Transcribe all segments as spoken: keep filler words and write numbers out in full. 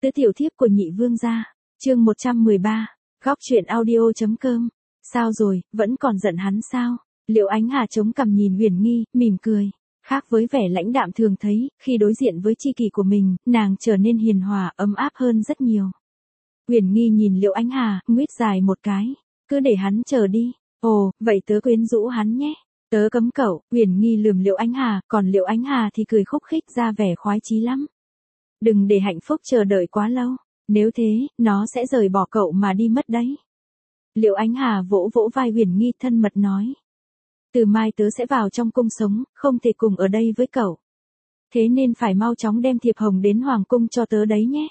Tứ tiểu thiếp của nhị vương gia, chương một trăm mười ba, góc truyện audio.com. Sao rồi, vẫn còn giận hắn sao? Liệu Ánh Hà chống cằm nhìn Huyền Nghi, mỉm cười. Khác với vẻ lãnh đạm thường thấy, khi đối diện với tri kỷ của mình, nàng trở nên hiền hòa, ấm áp hơn rất nhiều. Huyền Nghi nhìn Liệu Ánh Hà, nguyết dài một cái. Cứ để hắn chờ đi. Ồ, vậy tớ quyến rũ hắn nhé. Tớ cấm cậu. Huyền Nghi lườm Liệu Ánh Hà, còn Liệu Ánh Hà thì cười khúc khích ra vẻ khoái chí lắm. Đừng để hạnh phúc chờ đợi quá lâu. Nếu thế, nó sẽ rời bỏ cậu mà đi mất đấy. Liệu Ánh Hà vỗ vỗ vai Huyền Nghi thân mật nói. Từ mai tớ sẽ vào trong cung sống, không thể cùng ở đây với cậu. Thế nên phải mau chóng đem thiệp hồng đến hoàng cung cho tớ đấy nhé.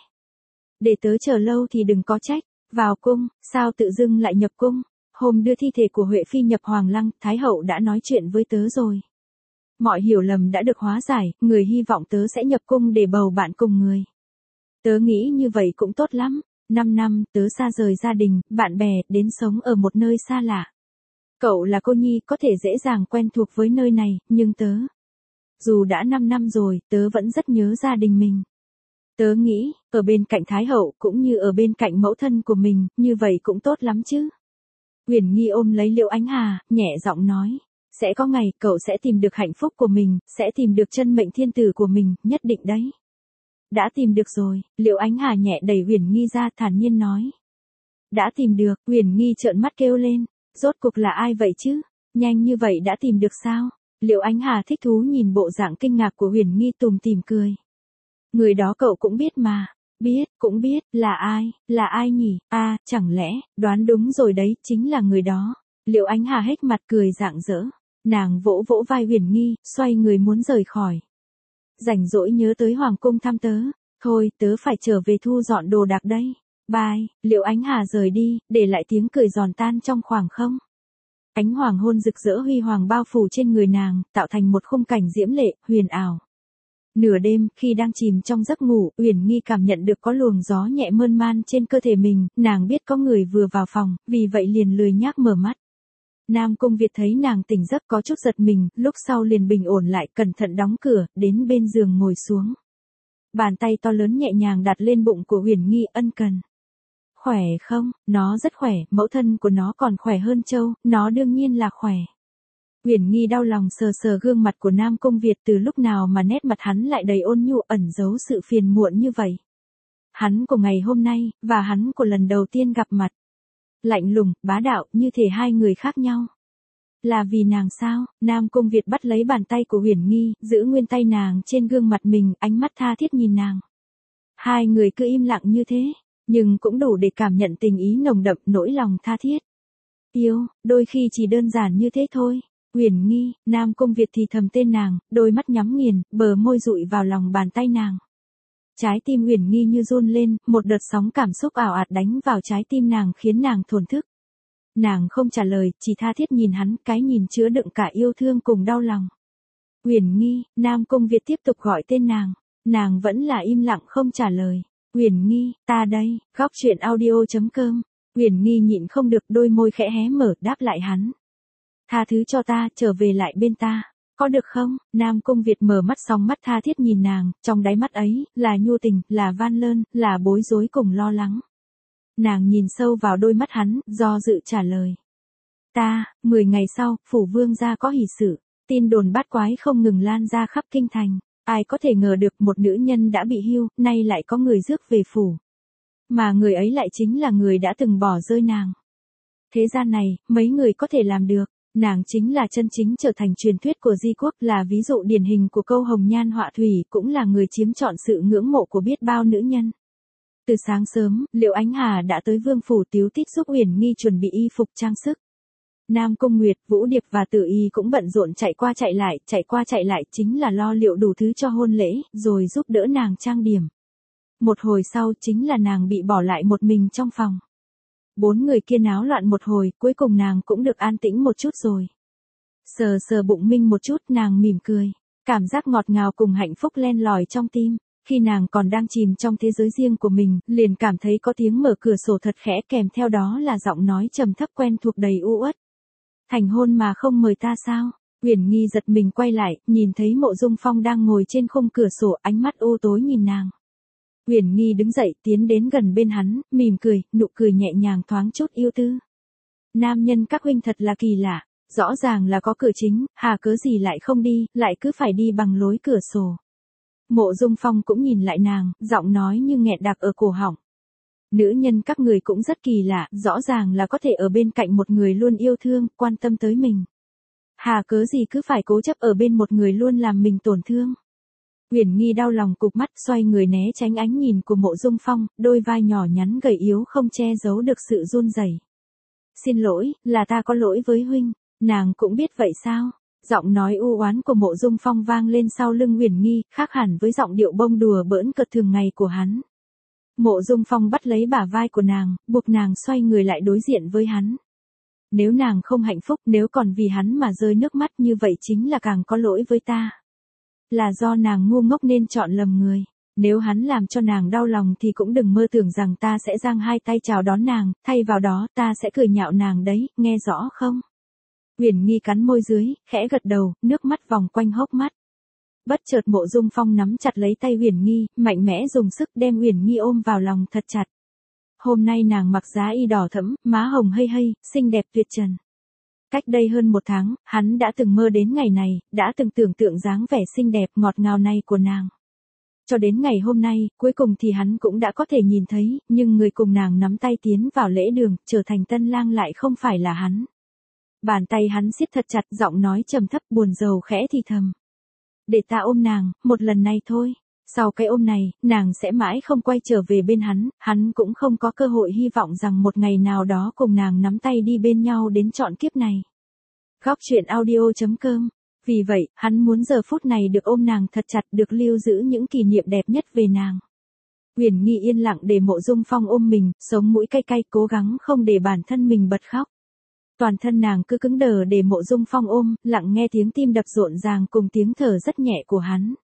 Để tớ chờ lâu thì đừng có trách. Vào cung, sao tự dưng lại nhập cung? Hôm đưa thi thể của Huệ Phi nhập Hoàng Lăng, Thái Hậu đã nói chuyện với tớ rồi. Mọi hiểu lầm đã được hóa giải, người hy vọng tớ sẽ nhập cung để bầu bạn cùng người. Tớ nghĩ như vậy cũng tốt lắm. Năm năm, tớ xa rời gia đình, bạn bè, đến sống ở một nơi xa lạ. Cậu là cô nhi, có thể dễ dàng quen thuộc với nơi này, nhưng tớ... Dù đã năm năm rồi, tớ vẫn rất nhớ gia đình mình. Tớ nghĩ, ở bên cạnh Thái Hậu cũng như ở bên cạnh mẫu thân của mình, như vậy cũng tốt lắm chứ. Huyền Nghi ôm lấy Liệu Ánh Hà, nhẹ giọng nói. Sẽ có ngày, cậu sẽ tìm được hạnh phúc của mình, sẽ tìm được chân mệnh thiên tử của mình, nhất định đấy. Đã tìm được rồi, Liệu Ánh Hà nhẹ đẩy Huyền Nghi ra thản nhiên nói. Đã tìm được, Huyền Nghi trợn mắt kêu lên. Rốt cuộc là ai vậy chứ? Nhanh như vậy đã tìm được sao? Liệu Ánh Hà thích thú nhìn bộ dạng kinh ngạc của Huyền Nghi tùm tìm cười. Người đó cậu cũng biết mà. Biết, cũng biết, là ai, là ai nhỉ? À, chẳng lẽ, đoán đúng rồi đấy, chính là người đó. Liệu Ánh Hà hết mặt cười rạng rỡ. Nàng vỗ vỗ vai Huyền Nghi, xoay người muốn rời khỏi. Rảnh rỗi nhớ tới hoàng cung thăm tớ. Thôi, tớ phải trở về thu dọn đồ đạc đây. Bye, Liệu Ánh Hà rời đi, để lại tiếng cười giòn tan trong khoảng không. Ánh hoàng hôn rực rỡ huy hoàng bao phủ trên người nàng, tạo thành một khung cảnh diễm lệ, huyền ảo. Nửa đêm, khi đang chìm trong giấc ngủ, Huyền Nghi cảm nhận được có luồng gió nhẹ mơn man trên cơ thể mình, nàng biết có người vừa vào phòng, vì vậy liền lười nhác mở mắt. Nam Cung Việt thấy nàng tỉnh giấc có chút giật mình, lúc sau liền bình ổn lại, cẩn thận đóng cửa, đến bên giường ngồi xuống. Bàn tay to lớn nhẹ nhàng đặt lên bụng của Huyền Nghi ân cần. Khỏe không? Nó rất khỏe, mẫu thân của nó còn khỏe hơn Châu, nó đương nhiên là khỏe. Huyền Nghi đau lòng sờ sờ gương mặt của Nam Cung Việt, từ lúc nào mà nét mặt hắn lại đầy ôn nhu ẩn giấu sự phiền muộn như vậy. Hắn của ngày hôm nay, và hắn của lần đầu tiên gặp mặt. Lạnh lùng, bá đạo, như thể hai người khác nhau. Là vì nàng sao? Nam Cung Việt bắt lấy bàn tay của Huyền Nghi, giữ nguyên tay nàng trên gương mặt mình, ánh mắt tha thiết nhìn nàng. Hai người cứ im lặng như thế, nhưng cũng đủ để cảm nhận tình ý nồng đậm, nỗi lòng tha thiết. Yêu, đôi khi chỉ đơn giản như thế thôi. Huyền Nghi, Nam Cung Việt thì thầm tên nàng, đôi mắt nhắm nghiền, bờ môi dụi vào lòng bàn tay nàng. Trái tim Huyền Nghi như run lên, một đợt sóng cảm xúc ảo ạt đánh vào trái tim nàng khiến nàng thổn thức. Nàng không trả lời, chỉ tha thiết nhìn hắn, cái nhìn chứa đựng cả yêu thương cùng đau lòng. Huyền Nghi, Nam Cung Việt tiếp tục gọi tên nàng, nàng vẫn là im lặng không trả lời. Huyền Nghi, ta đây, góc truyện audio.com. Huyền Nghi nhịn không được, đôi môi khẽ hé mở, đáp lại hắn. Tha thứ cho ta, trở về lại bên ta. Có được không? Nam Cung Việt mở mắt song mắt tha thiết nhìn nàng, trong đáy mắt ấy, là nhu tình, là van lơn, là bối rối cùng lo lắng. Nàng nhìn sâu vào đôi mắt hắn, do dự trả lời. Ta, mười ngày sau, phủ vương gia có hỷ sự. Tin đồn bát quái không ngừng lan ra khắp kinh thành. Ai có thể ngờ được một nữ nhân đã bị hưu, nay lại có người rước về phủ. Mà người ấy lại chính là người đã từng bỏ rơi nàng. Thế gian này, mấy người có thể làm được. Nàng chính là chân chính trở thành truyền thuyết của Di Quốc, là ví dụ điển hình của câu hồng nhan họa thủy, cũng là người chiếm trọn sự ngưỡng mộ của biết bao nữ nhân. Từ sáng sớm, Liệu Ánh Hà đã tới vương phủ Tiếu Tích giúp Huyền Nghi chuẩn bị y phục trang sức. Nam Cung Nguyệt, Vũ Điệp và Tử Y cũng bận rộn chạy qua chạy lại, chạy qua chạy lại chính là lo liệu đủ thứ cho hôn lễ, rồi giúp đỡ nàng trang điểm. Một hồi sau chính là nàng bị bỏ lại một mình trong phòng. Bốn người kia náo loạn một hồi, cuối cùng nàng cũng được an tĩnh một chút rồi. Sờ sờ bụng mình một chút, nàng mỉm cười. Cảm giác ngọt ngào cùng hạnh phúc len lỏi trong tim. Khi nàng còn đang chìm trong thế giới riêng của mình, liền cảm thấy có tiếng mở cửa sổ thật khẽ, kèm theo đó là giọng nói trầm thấp quen thuộc đầy u uất. Thành hôn mà không mời ta sao? Huyền Nghi giật mình quay lại, nhìn thấy Mộ Dung Phong đang ngồi trên khung cửa sổ, ánh mắt u tối nhìn nàng. Uyển Nghi đứng dậy tiến đến gần bên hắn, mỉm cười, nụ cười nhẹ nhàng thoáng chút yêu tư. Nam nhân các huynh thật là kỳ lạ, rõ ràng là có cửa chính, hà cớ gì lại không đi, lại cứ phải đi bằng lối cửa sổ. Mộ Dung Phong cũng nhìn lại nàng, giọng nói như nghẹn đặc ở cổ họng. Nữ nhân các người cũng rất kỳ lạ, rõ ràng là có thể ở bên cạnh một người luôn yêu thương, quan tâm tới mình. Hà cớ gì cứ phải cố chấp ở bên một người luôn làm mình tổn thương. Uyển Nghi đau lòng cụp mắt, xoay người né tránh ánh nhìn của Mộ Dung Phong, đôi vai nhỏ nhắn gầy yếu không che giấu được sự run rẩy. Xin lỗi, là ta có lỗi với huynh. Nàng cũng biết vậy sao? Giọng nói u oán của Mộ Dung Phong vang lên sau lưng Uyển Nghi, khác hẳn với giọng điệu bông đùa bỡn cợt thường ngày của hắn. Mộ Dung Phong bắt lấy bả vai của nàng, buộc nàng xoay người lại đối diện với hắn. Nếu nàng không hạnh phúc, nếu còn vì hắn mà rơi nước mắt như vậy chính là càng có lỗi với ta. Là do nàng ngu ngốc nên chọn lầm người. Nếu hắn làm cho nàng đau lòng thì cũng đừng mơ tưởng rằng ta sẽ giang hai tay chào đón nàng, thay vào đó ta sẽ cười nhạo nàng đấy, nghe rõ không? Uyển Nghi cắn môi dưới, khẽ gật đầu, nước mắt vòng quanh hốc mắt. Bất chợt Mộ Dung Phong nắm chặt lấy tay Uyển Nghi, mạnh mẽ dùng sức đem Uyển Nghi ôm vào lòng thật chặt. Hôm nay nàng mặc giá y đỏ thẫm, má hồng hây hây, xinh đẹp tuyệt trần. Cách đây hơn một tháng, hắn đã từng mơ đến ngày này, đã từng tưởng tượng dáng vẻ xinh đẹp ngọt ngào này của nàng. Cho đến ngày hôm nay, cuối cùng thì hắn cũng đã có thể nhìn thấy, nhưng người cùng nàng nắm tay tiến vào lễ đường, trở thành tân lang lại không phải là hắn. Bàn tay hắn siết thật chặt, giọng nói trầm thấp buồn rầu khẽ thì thầm. Để ta ôm nàng, một lần này thôi. Sau cái ôm này, nàng sẽ mãi không quay trở về bên hắn, hắn cũng không có cơ hội hy vọng rằng một ngày nào đó cùng nàng nắm tay đi bên nhau đến trọn kiếp này. Góc truyện audio chấm com. Vì vậy, hắn muốn giờ phút này được ôm nàng thật chặt, được lưu giữ những kỷ niệm đẹp nhất về nàng. Uyển Nghi yên lặng để Mộ Dung Phong ôm mình, sống mũi cay cay, cố gắng không để bản thân mình bật khóc. Toàn thân nàng cứ cứng đờ để Mộ Dung Phong ôm, lặng nghe tiếng tim đập rộn ràng cùng tiếng thở rất nhẹ của hắn.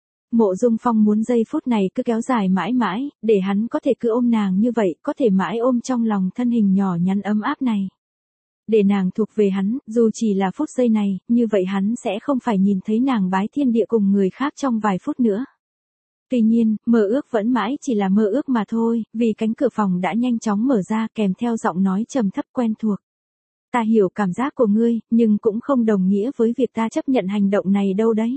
Mộ Dung Phong muốn giây phút này cứ kéo dài mãi mãi, để hắn có thể cứ ôm nàng như vậy, có thể mãi ôm trong lòng thân hình nhỏ nhắn ấm áp này. Để nàng thuộc về hắn, dù chỉ là phút giây này, như vậy hắn sẽ không phải nhìn thấy nàng bái thiên địa cùng người khác trong vài phút nữa. Tuy nhiên, mơ ước vẫn mãi chỉ là mơ ước mà thôi, vì cánh cửa phòng đã nhanh chóng mở ra kèm theo giọng nói trầm thấp quen thuộc. Ta hiểu cảm giác của ngươi, nhưng cũng không đồng nghĩa với việc ta chấp nhận hành động này đâu đấy.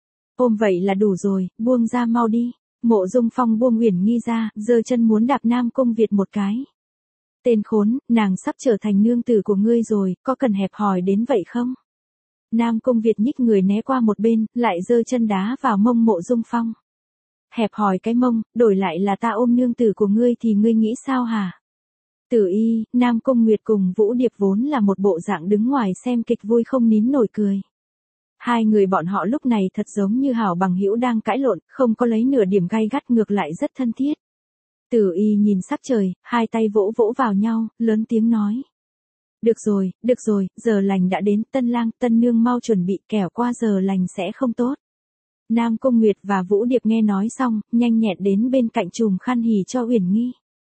Ôm vậy là đủ rồi, buông ra mau đi. Mộ Dung Phong buông Uyển Nghi ra, giơ chân muốn đạp Nam Cung Việt một cái. Tên khốn, nàng sắp trở thành nương tử của ngươi rồi, có cần hẹp hòi đến vậy không? Nam Cung Việt nhích người né qua một bên, lại giơ chân đá vào mông Mộ Dung Phong. Hẹp hòi cái mông, đổi lại là ta ôm nương tử của ngươi thì ngươi nghĩ sao hả? Tử Y, Nam Cung Nguyệt cùng Vũ Điệp vốn là một bộ dạng đứng ngoài xem kịch vui không nín nổi cười. Hai người bọn họ lúc này thật giống như hảo bằng hữu đang cãi lộn, không có lấy nửa điểm gay gắt, ngược lại rất thân thiết. Tử Y nhìn sắc trời, hai tay vỗ vỗ vào nhau, lớn tiếng nói. Được rồi, được rồi, giờ lành đã đến, tân lang, tân nương mau chuẩn bị, kẻo qua giờ lành sẽ không tốt. Nam Cung Nguyệt và Vũ Điệp nghe nói xong, nhanh nhẹn đến bên cạnh chùm khăn hỉ cho Uyển Nghi.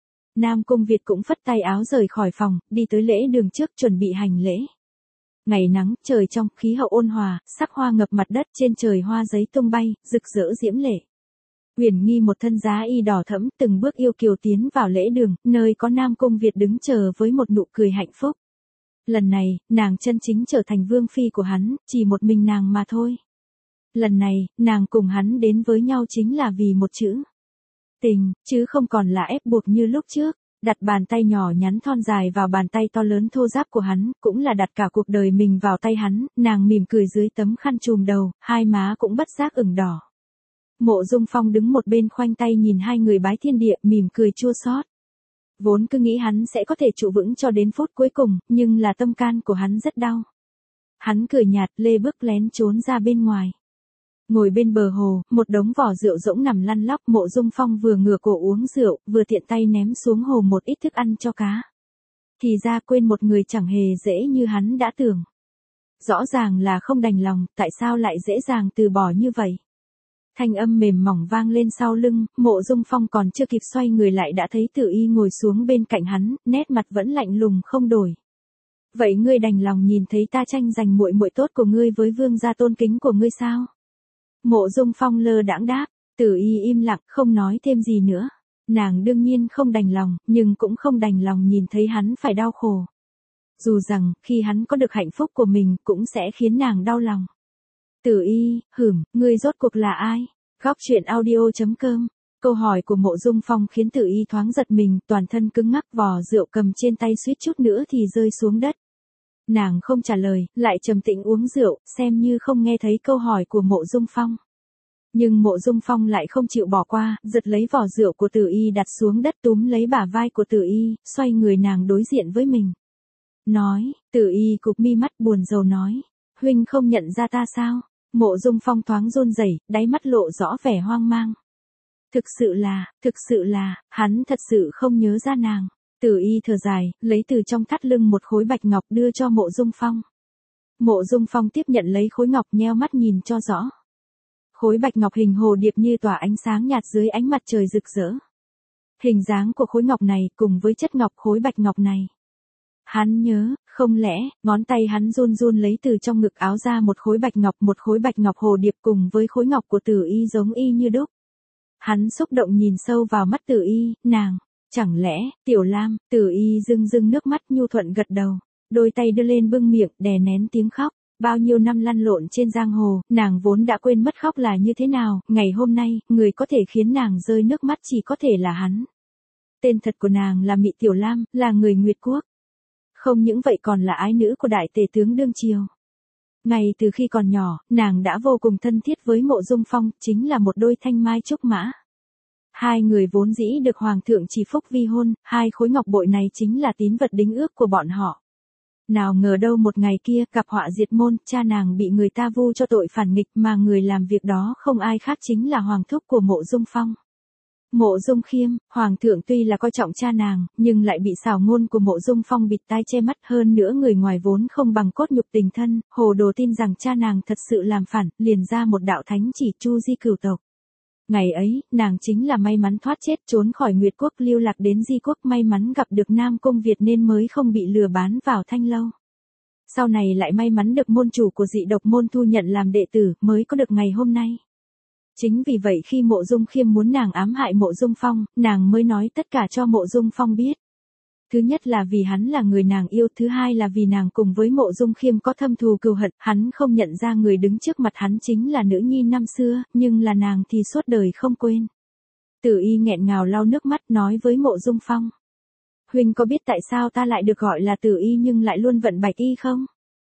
Nam Cung Việt cũng phất tay áo rời khỏi phòng, đi tới lễ đường trước chuẩn bị hành lễ. Ngày nắng, trời trong, khí hậu ôn hòa, sắc hoa ngập mặt đất, trên trời hoa giấy tung bay, rực rỡ diễm lệ. Uyển Nghi một thân giá y đỏ thẫm, từng bước yêu kiều tiến vào lễ đường, nơi có Nam Cung Việt đứng chờ với một nụ cười hạnh phúc. Lần này, nàng chân chính trở thành vương phi của hắn, chỉ một mình nàng mà thôi. Lần này, nàng cùng hắn đến với nhau chính là vì một chữ. Tình, chứ không còn là ép buộc như lúc trước. Đặt bàn tay nhỏ nhắn thon dài vào bàn tay to lớn thô ráp của hắn, cũng là đặt cả cuộc đời mình vào tay hắn, nàng mỉm cười dưới tấm khăn trùm đầu, hai má cũng bất giác ửng đỏ. Mộ Dung Phong đứng một bên khoanh tay nhìn hai người bái thiên địa, mỉm cười chua xót. Vốn cứ nghĩ hắn sẽ có thể trụ vững cho đến phút cuối cùng, nhưng là tâm can của hắn rất đau. Hắn cười nhạt, lê bước lén trốn ra bên ngoài. Ngồi bên bờ hồ, một đống vỏ rượu rỗng nằm lăn lóc, Mộ Dung Phong vừa ngửa cổ uống rượu, vừa tiện tay ném xuống hồ một ít thức ăn cho cá. Thì ra quên một người chẳng hề dễ như hắn đã tưởng. Rõ ràng là không đành lòng, tại sao lại dễ dàng từ bỏ như vậy? Thanh âm mềm mỏng vang lên sau lưng, Mộ Dung Phong còn chưa kịp xoay người lại đã thấy Tử Y ngồi xuống bên cạnh hắn, nét mặt vẫn lạnh lùng không đổi. Vậy ngươi đành lòng nhìn thấy ta tranh giành muội muội tốt của ngươi với vương gia tôn kính của ngươi sao? Mộ Dung Phong lơ đãng đáp, Tử Y im lặng không nói thêm gì nữa. Nàng đương nhiên không đành lòng, nhưng cũng không đành lòng nhìn thấy hắn phải đau khổ. Dù rằng, khi hắn có được hạnh phúc của mình, cũng sẽ khiến nàng đau lòng. Tử Y, hửm, ngươi rốt cuộc là ai? Góc truyện audio chấm com. Câu hỏi của Mộ Dung Phong khiến Tử Y thoáng giật mình, toàn thân cứng ngắc, vò rượu cầm trên tay suýt chút nữa thì rơi xuống đất. Nàng không trả lời, lại trầm tĩnh uống rượu, xem như không nghe thấy câu hỏi của Mộ Dung Phong. Nhưng Mộ Dung Phong lại không chịu bỏ qua, giật lấy vỏ rượu của Tử Y đặt xuống đất, túm lấy bả vai của Tử Y, xoay người nàng đối diện với mình. Nói, Tử Y cụp mi mắt buồn rầu nói, huynh không nhận ra ta sao? Mộ Dung Phong thoáng run rẩy, đáy mắt lộ rõ vẻ hoang mang. Thực sự là, thực sự là, hắn thật sự không nhớ ra nàng. Tử Y thở dài, lấy từ trong thắt lưng một khối bạch ngọc đưa cho Mộ Dung Phong. Mộ Dung Phong tiếp nhận lấy khối ngọc, nheo mắt nhìn cho rõ. Khối bạch ngọc hình hồ điệp như tỏa ánh sáng nhạt dưới ánh mặt trời rực rỡ. Hình dáng của khối ngọc này cùng với chất ngọc khối bạch ngọc này. Hắn nhớ, không lẽ, ngón tay hắn run run lấy từ trong ngực áo ra một khối bạch ngọc, một khối bạch ngọc hồ điệp cùng với khối ngọc của Tử Y giống y như đúc. Hắn xúc động nhìn sâu vào mắt Tử Y, nàng, chẳng lẽ, Tiểu Lam? Tử Y rưng rưng nước mắt nhu thuận gật đầu, đôi tay đưa lên bưng miệng, đè nén tiếng khóc. Bao nhiêu năm lăn lộn trên giang hồ, nàng vốn đã quên mất khóc là như thế nào, ngày hôm nay, người có thể khiến nàng rơi nước mắt chỉ có thể là hắn. Tên thật của nàng là Mị Tiểu Lam, là người Nguyệt Quốc. Không những vậy còn là ái nữ của đại tể tướng đương triều. Ngay từ khi còn nhỏ, nàng đã vô cùng thân thiết với Mộ Dung Phong, chính là một đôi thanh mai trúc mã. Hai người vốn dĩ được hoàng thượng chỉ phúc vi hôn, hai khối ngọc bội này chính là tín vật đính ước của bọn họ. Nào ngờ đâu một ngày kia, gặp họa diệt môn, cha nàng bị người ta vu cho tội phản nghịch, mà người làm việc đó không ai khác chính là hoàng thúc của Mộ Dung Phong. Mộ Dung Khiêm, hoàng thượng tuy là coi trọng cha nàng, nhưng lại bị xảo ngôn của Mộ Dung Phong bịt tai che mắt, hơn nữa người ngoài vốn không bằng cốt nhục tình thân, hồ đồ tin rằng cha nàng thật sự làm phản, liền ra một đạo thánh chỉ chu di cửu tộc. Ngày ấy, nàng chính là may mắn thoát chết, trốn khỏi Nguyệt Quốc lưu lạc đến Di Quốc, may mắn gặp được Nam Cung Việt nên mới không bị lừa bán vào Thanh Lâu. Sau này lại may mắn được môn chủ của dị độc môn thu nhận làm đệ tử, mới có được ngày hôm nay. Chính vì vậy khi Mộ Dung Khiêm muốn nàng ám hại Mộ Dung Phong, nàng mới nói tất cả cho Mộ Dung Phong biết. Thứ nhất là vì hắn là người nàng yêu, thứ hai là vì nàng cùng với Mộ Dung Khiêm có thâm thù cừu hận, hắn không nhận ra người đứng trước mặt hắn chính là nữ nhi năm xưa, nhưng là nàng thì suốt đời không quên. Tử Y nghẹn ngào lau nước mắt nói với Mộ Dung Phong. Huynh có biết tại sao ta lại được gọi là Tử Y nhưng lại luôn vận bạch y không?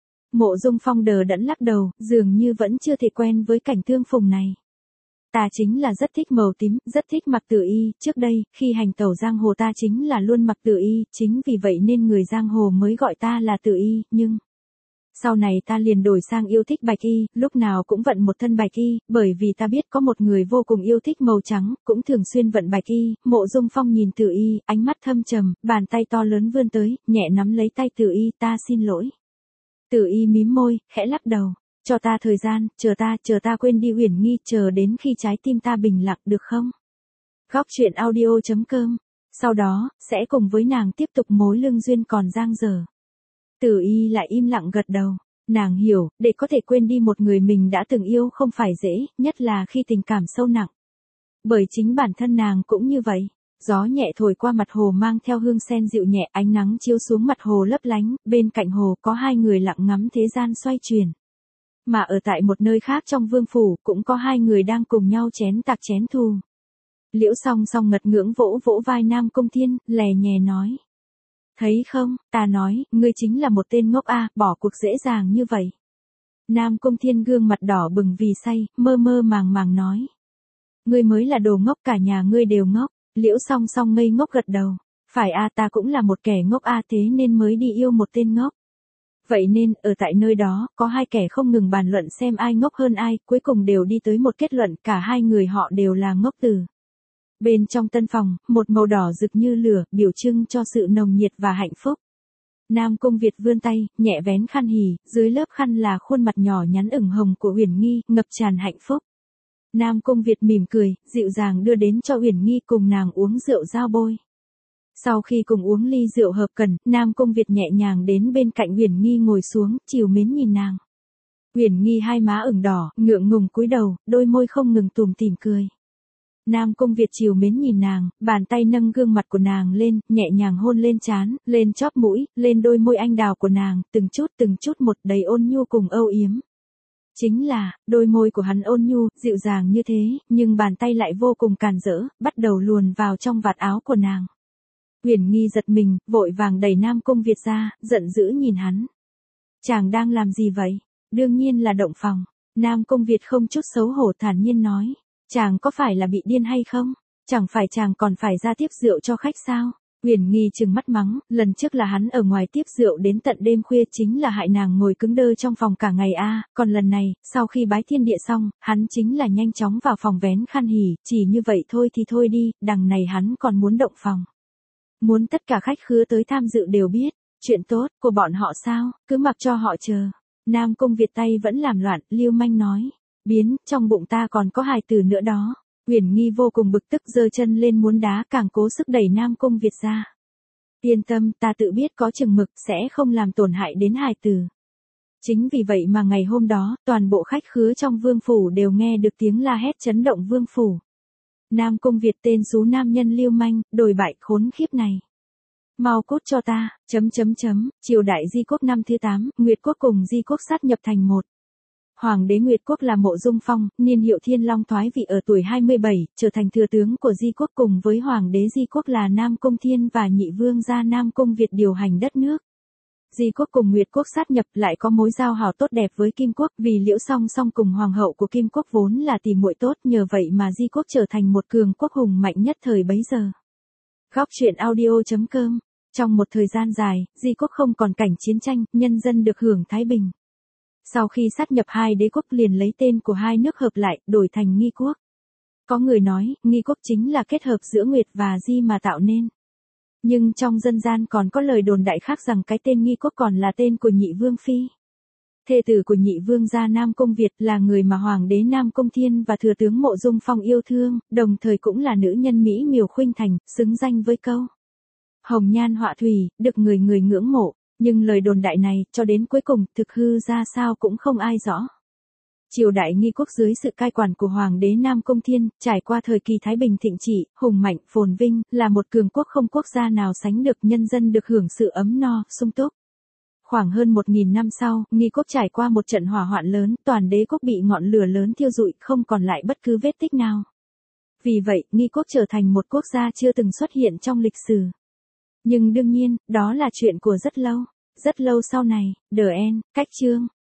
Mộ Dung Phong đờ đẫn lắc đầu, dường như vẫn chưa thể quen với cảnh tương phùng này. Ta chính là rất thích màu tím, rất thích mặc Tử Y, trước đây, khi hành tẩu giang hồ ta chính là luôn mặc Tử Y, chính vì vậy nên người giang hồ mới gọi ta là Tử Y, nhưng... Sau này ta liền đổi sang yêu thích bạch y, lúc nào cũng vận một thân bạch y, bởi vì ta biết có một người vô cùng yêu thích màu trắng, cũng thường xuyên vận bạch y. Mộ Dung Phong nhìn Tử Y, ánh mắt thâm trầm, bàn tay to lớn vươn tới, nhẹ nắm lấy tay Tử Y, ta xin lỗi. Tử Y mím môi, khẽ lắc đầu. Cho ta thời gian, chờ ta, chờ ta quên đi Uyển Nghi, chờ đến khi trái tim ta bình lặng được không? Góc truyện audio chấm com. Sau đó, sẽ cùng với nàng tiếp tục mối lương duyên còn dang dở. Tử Y lại im lặng gật đầu. Nàng hiểu, để có thể quên đi một người mình đã từng yêu không phải dễ, nhất là khi tình cảm sâu nặng. Bởi chính bản thân nàng cũng như vậy. Gió nhẹ thổi qua mặt hồ mang theo hương sen dịu nhẹ, ánh nắng chiếu xuống mặt hồ lấp lánh, bên cạnh hồ có hai người lặng ngắm thế gian xoay chuyển. Mà ở tại một nơi khác trong vương phủ, cũng có hai người đang cùng nhau chén tạc chén thù. Liễu Song Song ngật ngưỡng vỗ vỗ vai Nam Cung Thiên, lè nhè nói. Thấy không, ta nói, ngươi chính là một tên ngốc a, bỏ cuộc dễ dàng như vậy. Nam Cung Thiên gương mặt đỏ bừng vì say, mơ mơ màng màng nói. Ngươi mới là đồ ngốc, cả nhà ngươi đều ngốc. Liễu Song Song ngây ngốc gật đầu. Phải a, ta cũng là một kẻ ngốc a, thế nên mới đi yêu một tên ngốc. Vậy nên, ở tại nơi đó, có hai kẻ không ngừng bàn luận xem ai ngốc hơn ai, cuối cùng đều đi tới một kết luận, cả hai người họ đều là ngốc tử. Bên trong tân phòng, một màu đỏ rực như lửa, biểu trưng cho sự nồng nhiệt và hạnh phúc. Nam Cung Việt vươn tay, nhẹ vén khăn hỉ, dưới lớp khăn là khuôn mặt nhỏ nhắn ửng hồng của Uyển Nghi, ngập tràn hạnh phúc. Nam Cung Việt mỉm cười, dịu dàng đưa đến cho Uyển Nghi cùng nàng uống rượu giao bôi. Sau khi cùng uống ly rượu hợp cần, Nam Cung Việt nhẹ nhàng đến bên cạnh Uyển Nghi ngồi xuống, trìu mến nhìn nàng. Uyển Nghi hai má ửng đỏ, ngượng ngùng cúi đầu, đôi môi không ngừng tủm tỉm cười. Nam Cung Việt trìu mến nhìn nàng, bàn tay nâng gương mặt của nàng lên, nhẹ nhàng hôn lên trán, lên chóp mũi, lên đôi môi anh đào của nàng, từng chút từng chút một đầy ôn nhu cùng âu yếm. Chính là, đôi môi của hắn ôn nhu, dịu dàng như thế, nhưng bàn tay lại vô cùng càn rỡ, bắt đầu luồn vào trong vạt áo của nàng. Uyển Nghi giật mình, vội vàng đẩy Nam Cung Việt ra, giận dữ nhìn hắn. Chàng đang làm gì vậy? Đương nhiên là động phòng. Nam Cung Việt không chút xấu hổ thản nhiên nói. Chàng có phải là bị điên hay không? Chẳng phải chàng còn phải ra tiếp rượu cho khách sao? Uyển Nghi trừng mắt mắng, lần trước là hắn ở ngoài tiếp rượu đến tận đêm khuya chính là hại nàng ngồi cứng đơ trong phòng cả ngày a, còn lần này, sau khi bái thiên địa xong, hắn chính là nhanh chóng vào phòng vén khăn hỉ, chỉ như vậy thôi thì thôi đi, đằng này hắn còn muốn động phòng. Muốn tất cả khách khứa tới tham dự đều biết, chuyện tốt của bọn họ sao, cứ mặc cho họ chờ. Nam Cung Việt tay vẫn làm loạn, lưu manh nói, biến, trong bụng ta còn có hài tử nữa đó. Uyển Nghi vô cùng bực tức giơ chân lên muốn đá, càng cố sức đẩy Nam Cung Việt ra. Yên tâm, ta tự biết có chừng mực, sẽ không làm tổn hại đến hài tử. Chính vì vậy mà ngày hôm đó, toàn bộ khách khứa trong vương phủ đều nghe được tiếng la hét chấn động vương phủ. Nam Cung Việt tên xú nam nhân lưu manh, đồi bại khốn khiếp này. Mau cút cho ta, chấm chấm chấm, triều đại Di Quốc năm thứ tám, Nguyệt Quốc cùng Di Quốc sát nhập thành một. Hoàng đế Nguyệt Quốc là Mộ Dung Phong, niên hiệu Thiên Long thoái vị ở tuổi hai mươi bảy, trở thành thừa tướng của Di Quốc cùng với Hoàng đế Di Quốc là Nam Cung Thiên và nhị vương gia Nam Cung Việt điều hành đất nước. Di Quốc cùng Nguyệt Quốc sát nhập lại có mối giao hảo tốt đẹp với Kim Quốc vì Liễu Song Song cùng Hoàng hậu của Kim Quốc vốn là tỷ muội tốt, nhờ vậy mà Di Quốc trở thành một cường quốc hùng mạnh nhất thời bấy giờ. Góc truyện audio chấm com. Trong một thời gian dài, Di Quốc không còn cảnh chiến tranh, nhân dân được hưởng thái bình. Sau khi sát nhập hai đế quốc liền lấy tên của hai nước hợp lại, đổi thành Nghi Quốc. Có người nói, Nghi Quốc chính là kết hợp giữa Nguyệt và Di mà tạo nên. Nhưng trong dân gian còn có lời đồn đại khác rằng cái tên Nghi Quốc còn là tên của nhị vương phi. Thê tử của nhị vương gia Nam Cung Việt là người mà Hoàng đế Nam Cung Thiên và thừa tướng Mộ Dung Phong yêu thương, đồng thời cũng là nữ nhân mỹ miều khuynh thành, xứng danh với câu hồng nhan họa thủy, được người người ngưỡng mộ. Nhưng lời đồn đại này, cho đến cuối cùng, thực hư ra sao cũng không ai rõ. Triều đại Nghi Quốc dưới sự cai quản của Hoàng đế Nam Cung Thiên, trải qua thời kỳ Thái Bình thịnh trị, hùng mạnh, phồn vinh, là một cường quốc không quốc gia nào sánh được, nhân dân được hưởng sự ấm no, sung túc. Khoảng hơn một nghìn năm sau, Nghi Quốc trải qua một trận hỏa hoạn lớn, toàn đế quốc bị ngọn lửa lớn thiêu rụi, không còn lại bất cứ vết tích nào. Vì vậy, Nghi Quốc trở thành một quốc gia chưa từng xuất hiện trong lịch sử. Nhưng đương nhiên, đó là chuyện của rất lâu, rất lâu sau này. The End, cách chương.